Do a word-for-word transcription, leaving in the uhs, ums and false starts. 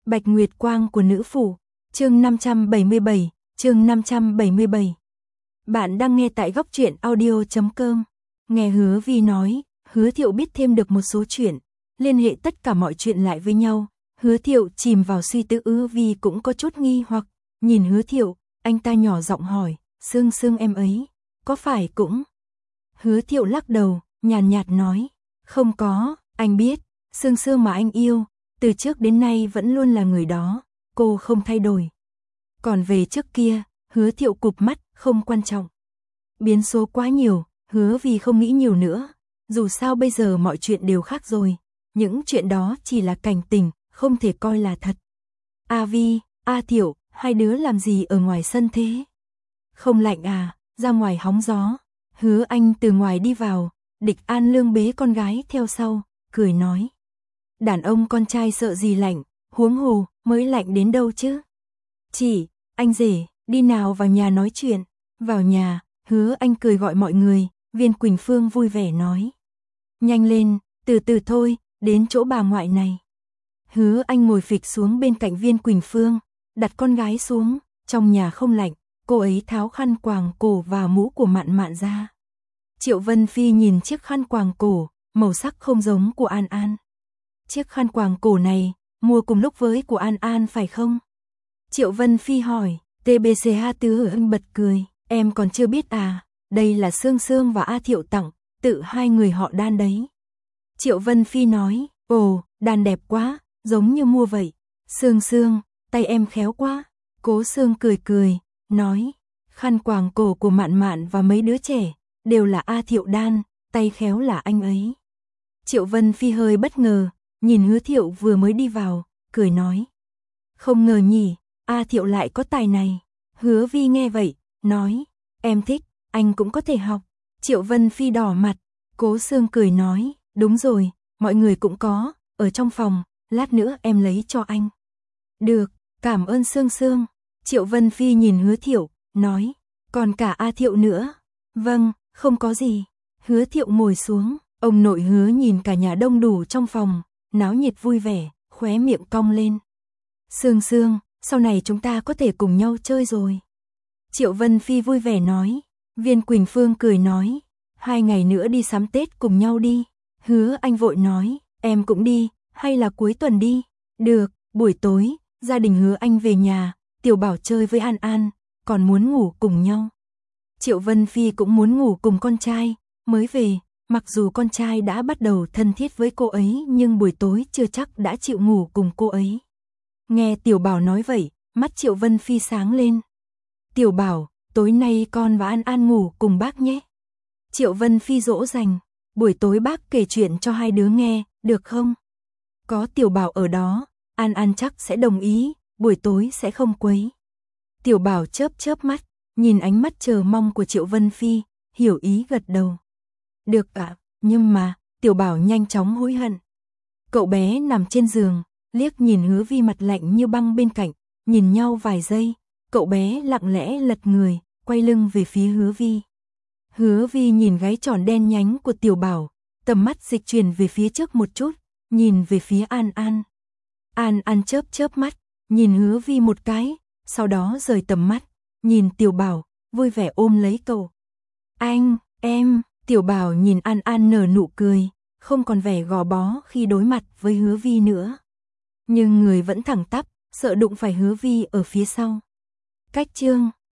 Bạch Nguyệt Quang của nữ phủ, chương năm trăm bảy mươi bảy, chương năm trăm bảy mươi bảy. Bạn đang nghe tại góc truyện audio chấm com. Nghe Hứa Vi nói, Hứa Thiệu biết thêm được một số chuyện, liên hệ tất cả mọi chuyện lại với nhau. Hứa Thiệu chìm vào suy tư. Hứa Vi cũng có chút nghi hoặc, nhìn Hứa Thiệu, anh ta nhỏ giọng hỏi, Sương Sương em ấy, có phải cũng... Hứa Thiệu lắc đầu, nhàn nhạt nói, không có, anh biết, Sương Sương mà anh yêu, từ trước đến nay vẫn luôn là người đó, cô không thay đổi. Còn về trước kia, Hứa Thiệu cụp mắt, không quan trọng. Biến số quá nhiều, Hứa Vi không nghĩ nhiều nữa, dù sao bây giờ mọi chuyện đều khác rồi, những chuyện đó chỉ là cảnh tình, không thể coi là thật. A Vi, A Thiệu, hai đứa làm gì ở ngoài sân thế? Không lạnh à, ra ngoài hóng gió. Hứa Anh từ ngoài đi vào, Địch An Lương bế con gái theo sau, cười nói. Đàn ông con trai sợ gì lạnh, huống hồ, mới lạnh đến đâu chứ? Chị, anh rể, đi nào vào nhà nói chuyện. Vào nhà, Hứa Anh cười gọi mọi người, Viên Quỳnh Phương vui vẻ nói. Nhanh lên, từ từ thôi, đến chỗ bà ngoại này. Hứa Anh ngồi phịch xuống bên cạnh Viên Quỳnh Phương, đặt con gái xuống, trong nhà không lạnh, cô ấy tháo khăn quàng cổ và mũ của Mạn Mạn ra. Triệu Vân Phi nhìn chiếc khăn quàng cổ, màu sắc không giống của An An. Chiếc khăn quàng cổ này, mua cùng lúc với của An An phải không? Triệu Vân Phi hỏi, tê bê xê hát Tứ Hưng bật cười, em còn chưa biết à, đây là Sương Sương và A Thiệu tặng, tự hai người họ đan đấy. Triệu Vân Phi nói, ồ, đan đẹp quá, giống như mua vậy. Sương Sương, tay em khéo quá. Cố Sương cười cười, nói, khăn quàng cổ của Mạn Mạn và mấy đứa trẻ, đều là A Thiệu đan, tay khéo là anh ấy. Triệu Vân Phi hơi bất ngờ, nhìn Hứa Thiệu vừa mới đi vào, cười nói. Không ngờ nhỉ, A Thiệu lại có tài này. Hứa Vi nghe vậy, nói, em thích, anh cũng có thể học. Triệu Vân Phi đỏ mặt, Cố Sương cười nói, đúng rồi, mọi người cũng có, ở trong phòng, lát nữa em lấy cho anh. Được, cảm ơn Sương Sương. Triệu Vân Phi nhìn Hứa Thiệu, nói, còn cả A Thiệu nữa. Vâng, không có gì. Hứa Thiệu ngồi xuống, ông nội Hứa nhìn cả nhà đông đủ trong phòng, náo nhiệt vui vẻ, khóe miệng cong lên. Sương Sương, sau này chúng ta có thể cùng nhau chơi rồi. Triệu Vân Phi vui vẻ nói. Viên Quỳnh Phương cười nói, hai ngày nữa đi sắm Tết cùng nhau đi. Hứa Anh vội nói, em cũng đi, hay là cuối tuần đi. Được, buổi tối, gia đình Hứa Anh về nhà, Tiểu Bảo chơi với An An, còn muốn ngủ cùng nhau. Triệu Vân Phi cũng muốn ngủ cùng con trai, mới về, mặc dù con trai đã bắt đầu thân thiết với cô ấy nhưng buổi tối chưa chắc đã chịu ngủ cùng cô ấy. Nghe Tiểu Bảo nói vậy, mắt Triệu Vân Phi sáng lên. Tiểu Bảo, tối nay con và An An ngủ cùng bác nhé. Triệu Vân Phi dỗ dành, buổi tối bác kể chuyện cho hai đứa nghe, được không? Có Tiểu Bảo ở đó, An An chắc sẽ đồng ý, buổi tối sẽ không quấy. Tiểu Bảo chớp chớp mắt, nhìn ánh mắt chờ mong của Triệu Vân Phi, hiểu ý gật đầu. Được ạ, à, nhưng mà, Tiểu Bảo nhanh chóng hối hận. Cậu bé nằm trên giường, liếc nhìn Hứa Vi mặt lạnh như băng bên cạnh, nhìn nhau vài giây, cậu bé lặng lẽ lật người, quay lưng về phía Hứa Vi. Hứa Vi nhìn gáy tròn đen nhánh của Tiểu Bảo, tầm mắt dịch chuyển về phía trước một chút, nhìn về phía An An. An An chớp chớp mắt, nhìn Hứa Vi một cái, sau đó rời tầm mắt, nhìn Tiểu Bảo, vui vẻ ôm lấy cậu. Anh, em, Tiểu Bảo nhìn An An nở nụ cười, không còn vẻ gò bó khi đối mặt với Hứa Vi nữa. Nhưng người vẫn thẳng tắp, sợ đụng phải Hứa Vi ở phía sau. Cách chương